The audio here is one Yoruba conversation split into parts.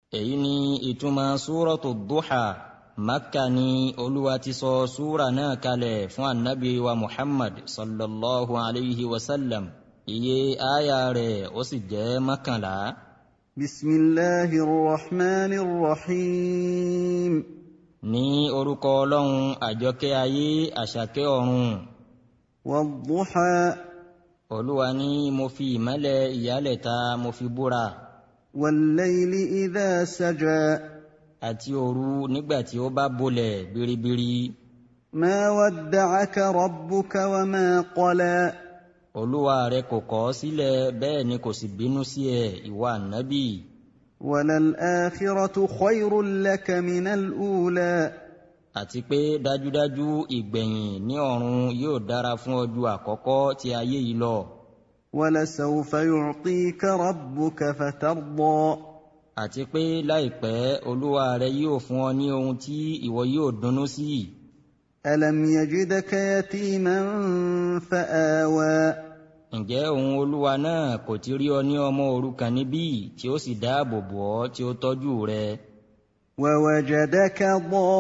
èyí ni ìtumọ̀ súratu Duha. Makka ni Olúwa ti sọ súra náà kalẹ̀ fún annabi wa Muhammad sallallahu alayhi wa sallam. Iye aya rẹ̀ ó sì jẹ́ 11. Bismillahir Rahmanir Rahim. Ní orúkọ Ọlọ́run àjọkẹ́ ayé àṣàkẹ́ ọ̀run. Wad-duha. Olúwa ní mo fi ìmọ́lẹ̀ ìyálẹ̀ta mo fi búra. Wal-layli idha saja. Àti òru nígbàtí ó bá bolẹ̀ biribiri. Ma wadda'aka rabbuka wa ma qala. Olúwa rẹ̀ kò kọ̀ ọ́ sílẹ̀, bẹ́ẹ̀ ni kò sì bínú sí ẹ ìwọ ànábì. Walal-akhiratu khayrun laka minal ula. Àti pé dájúdájú ìgbẹ̀yìn ní ọ̀run yóò dára fún ọ ju àkọ́kọ́ tí ayé yìí lọ. Walasawfa yu'tika rabbuka fatarda. Àti pé láìpẹ́ Olúwa rẹ̀ yóò fún ọ ní ohun tí ìwọ yóò dunnú sí. Alam yajidaka yatiman fa'awa. Ǹjẹ́ òun Olúwa náà kò ti rí ọ ní ọmọ òrukàn níbí tí ó sì dáàbò bò ọ́ tí ó tọ́jú rẹ. Wa wajadaka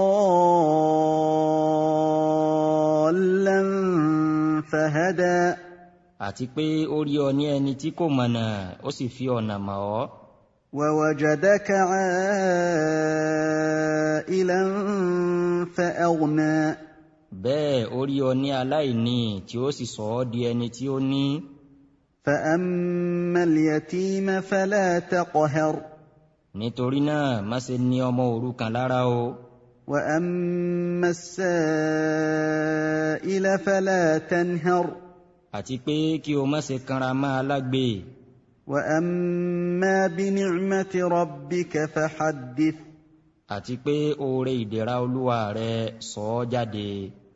dallan fahada. Àti pé ó rí ọ ní ẹni tí kò mọ̀nà ó sì fi ọ̀nà mọ̀ ọ́. Wa wajadaka 'ailan fa'aghna. Bẹ́ẹ̀ ó rí ọ ní aláìní tí ó sì sọ ọ́ di ẹni tí ó ní. Fa'ammal yatima fala taqhar. Nítorí náà má ṣe ní ọmọ òrukàn lára o. Wa ammas sa'ila fala tanhar. Àti pé kí o má ṣe kanra mọ́ alágbe. Wa amma bi ni'mati rabbika fahaddith. Àti pé oore ìdẹ̀ra Olúwa rẹ sọ ọ́ jáde.